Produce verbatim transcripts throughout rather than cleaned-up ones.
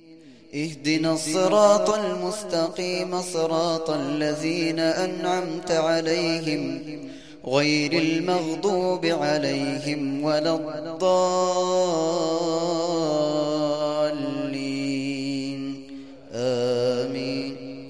اهدنا الصراط المستقيم صراط الذين أنعمت عليهم غير المغضوب عليهم ولا الضالين آمين.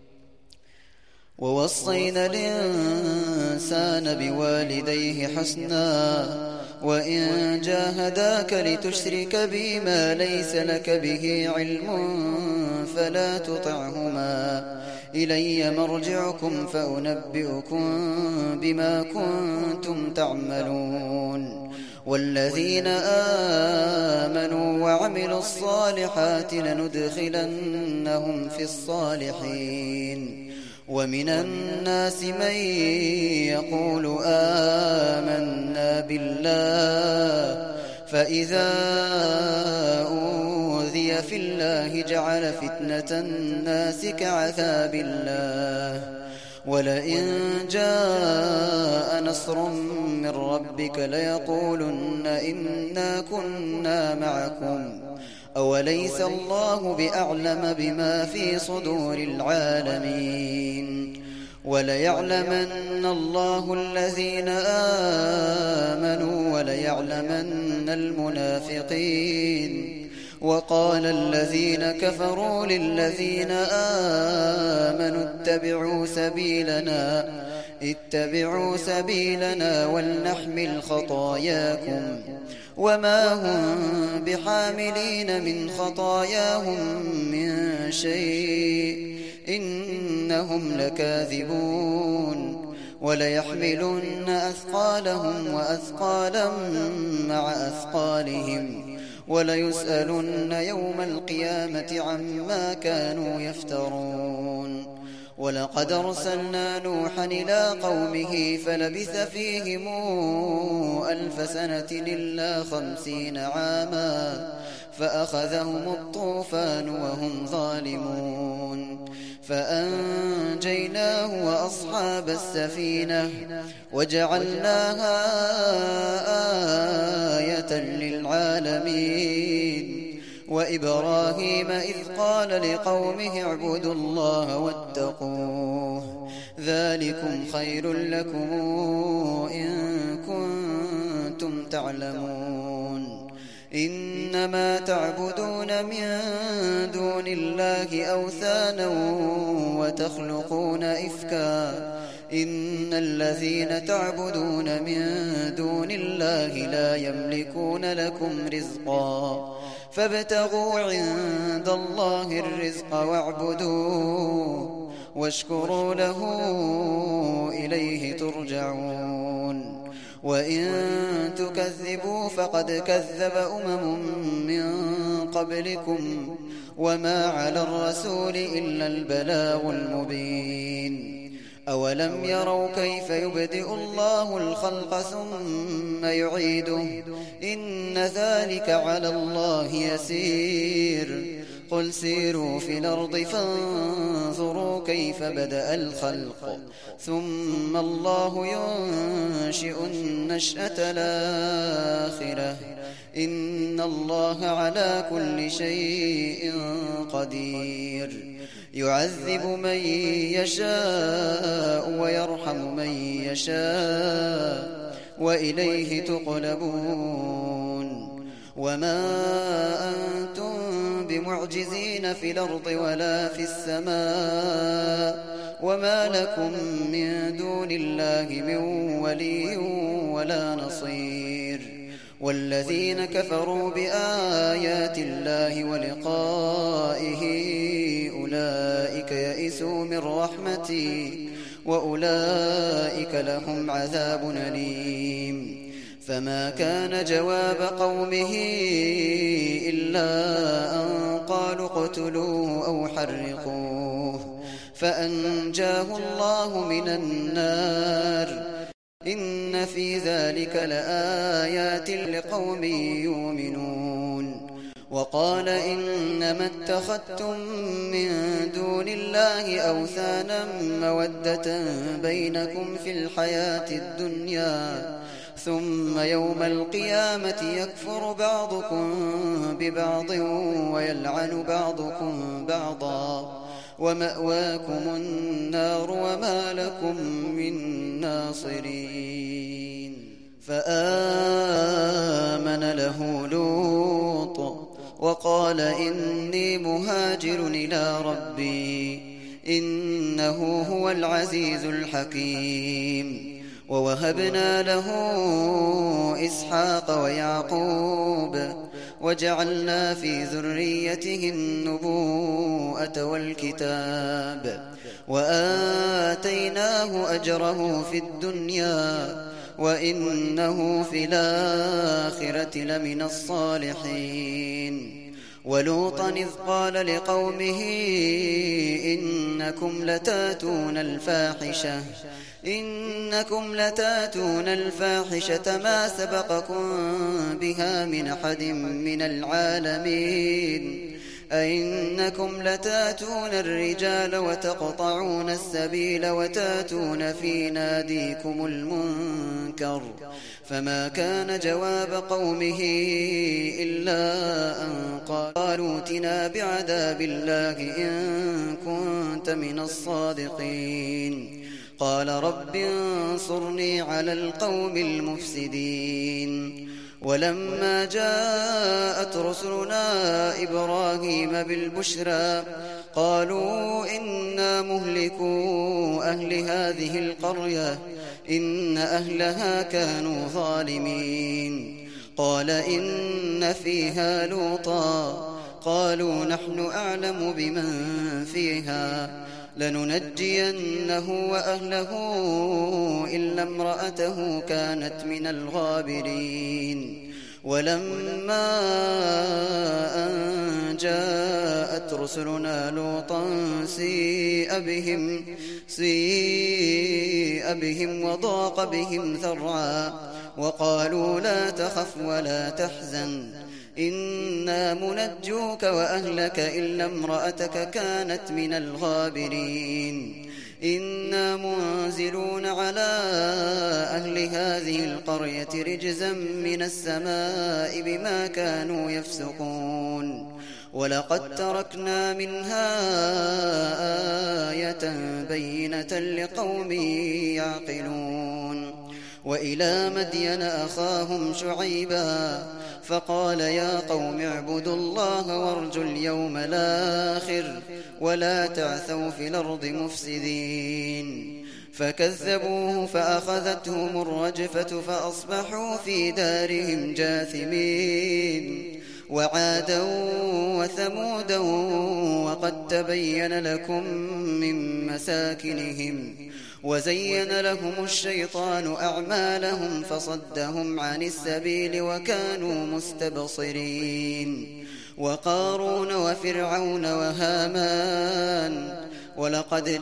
ووصينا الإنسان بوالديه حسنا وإن جاهداك لتشرك بي ما ليس لك به علم فلا تطعهما إلي مرجعكم فأنبئكم بما كنتم تعملون. والذين آمنوا وعملوا الصالحات لندخلنهم في الصالحين. ومن الناس من يقول آمنا بالله فإذا أوذي في الله جعل فتنة الناس كعذاب الله ولئن جاء نصر من ربك ليقولن إنا كنا معكم أوليس الله بأعلم بما في صدور العالمين. وليعلمن الله الذين آمنوا وليعلمن المنافقين. وقال الذين كفروا للذين آمنوا اتبعوا سبيلنا اتبعوا سبيلنا ولنحمل خطاياكم وما هم بحاملين من خطاياهم من شيء إنهم لكاذبون. وليحملن أثقالهم وأثقالا مع أثقالهم وليسألن يوم القيامة عما كانوا يفترون. ولقد أرسلنا نوحا إلى قومه فلبث فيهم ألف سنة إلا خمسين عاما فأخذهم الطوفان وهم ظالمون فأنجيناه وأصحاب السفينة وجعلناها آية للعالمين. وإبراهيم إذ قال لقومه اعبدوا الله واتقوه ذلكم خير لكم إن كنتم تعلمون. إنما تعبدون من دون الله أوثانا وتخلقون إفكا إن الذين تعبدون من دون الله لا يملكون لكم رزقا فابتغوا عند الله الرزق واعبدوه واشكروا له إليه ترجعون. وإن تكذبوا فقد كذب أمم من قبلكم وما على الرسول إلا البلاغ المبين. أولم يروا كيف يبدئ الله الخلق ثم يعيده إن ذلك على الله يسير. قل سيروا في الأرض فانظروا كيف بدأ الخلق ثم الله ينشئ النشأة الآخرة إن الله على كل شيء قدير. يعذب من يشاء ويرحم من يشاء وإليه تقلبون. وما أنتم بمعجزين في الأرض ولا في السماء وما لكم من دون الله من ولي ولا نصير. والذين كفروا بآيات الله ولقائه أولئك يئسوا من رحمتي وأولئك لهم عذاب أليم. فما كان جواب قومه إلا أن قالوا اقتلوه أو حرقوه فأنجاه الله من النار إن في ذلك لآيات لقوم يؤمنون. وقال إنما اتخذتم من دون الله أوثانا مودة بينكم في الحياة الدنيا ثم يوم القيامة يكفر بعضكم ببعض ويلعن بعضكم بعضا ومأواكم النار وما لكم من ناصرين. فآمن له لوط وقال إني مهاجر إلى ربي إنه هو العزيز الحكيم. ووهبنا له إسحاق ويعقوب وجعلنا في ذريته النبوءة والكتاب وآتيناه أجره في الدنيا وإنه في الآخرة لمن الصالحين. ولوطا إذ قال لقومه إنكم لتاتون الفاحشة إنكم لتاتون الفاحشة ما سبقكم بها من أحد من العالمين أئنكم لتاتون الرجال وتقطعون السبيل وتاتون في ناديكم المنكر. فما كان جواب قومه إلا أن قالوا ائتنا بعذاب الله إن كنت من الصادقين. قال رب انصرني على القوم المفسدين. ولما جاءت رسلنا إبراهيم بالبشرى قالوا إنا مهلكو أهل هذه القرية إن أهلها كانوا ظالمين. قال إن فيها لوطا قالوا نحن أعلم بمن فيها لننجينه وأهله إلا امرأته كانت من الغابرين. ولما أن جاءت رسلنا لوطا سيء بهم, سيء بهم وضاق بهم ذرعا وقالوا لا تخف ولا تحزن إنا منجوك وأهلك إلا امرأتك كانت من الغابرين. إنا منزلون على أهل هذه القرية رجزا من السماء بما كانوا يفسقون. ولقد تركنا منها آية بينة لقوم يعقلون. وإلى مدين أخاهم شعيبا فقال يا قوم اعبدوا الله وارجوا اليوم الآخر ولا تعثوا في الأرض مفسدين. فكذبوه فأخذتهم الرجفة فأصبحوا في دارهم جاثمين. وعادا وثمودا وقد تبين لكم من مساكنهم وزين لهم الشيطان أعمالهم فصدهم عن السبيل وكانوا مستبصرين. وقارون وفرعون وهامان ولقد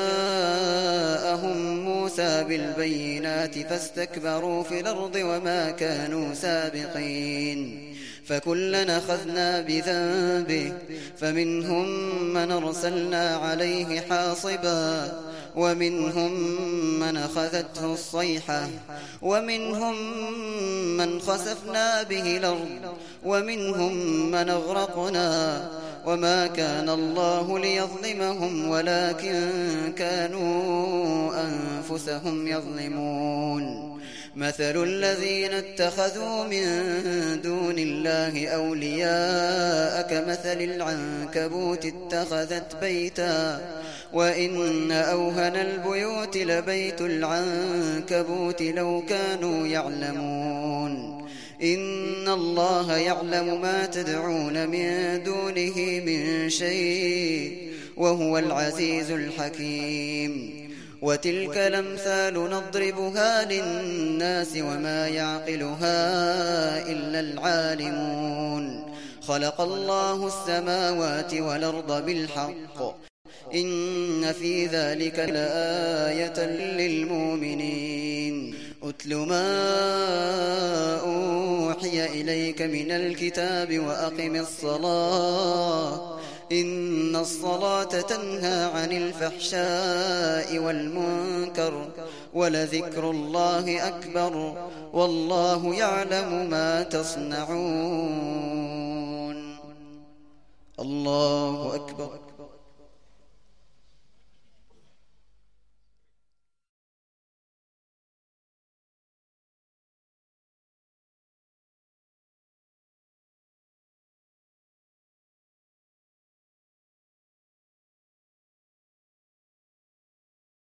جاءهم موسى بالبينات فاستكبروا في الأرض وما كانوا سابقين. فكلنا أخذنا بذنبه فمنهم من أرسلنا عليه حاصبا ومنهم من أخذته الصيحة ومنهم من خسفنا به الأرض ومنهم من أغرقنا وما كان الله ليظلمهم ولكن كانوا أنفسهم يظلمون. مثل الذين اتخذوا من دون الله أولياء كمثل العنكبوت اتخذت بيتا وإن أوهن البيوت لبيت العنكبوت لو كانوا يعلمون. إن الله يعلم ما تدعون من دونه من شيء وهو العزيز الحكيم. وتلك الأمثال نضربها للناس وما يعقلها إلا العالمون. خلق الله السماوات والأرض بالحق إن في ذلك لآية للمؤمنين. أتل ما أوحي إليك من الكتاب وأقم الصلاة إن الصلاة تنهى عن الفحشاء والمنكر ولذكر الله أكبر والله يعلم ما تصنعون. الله أكبر.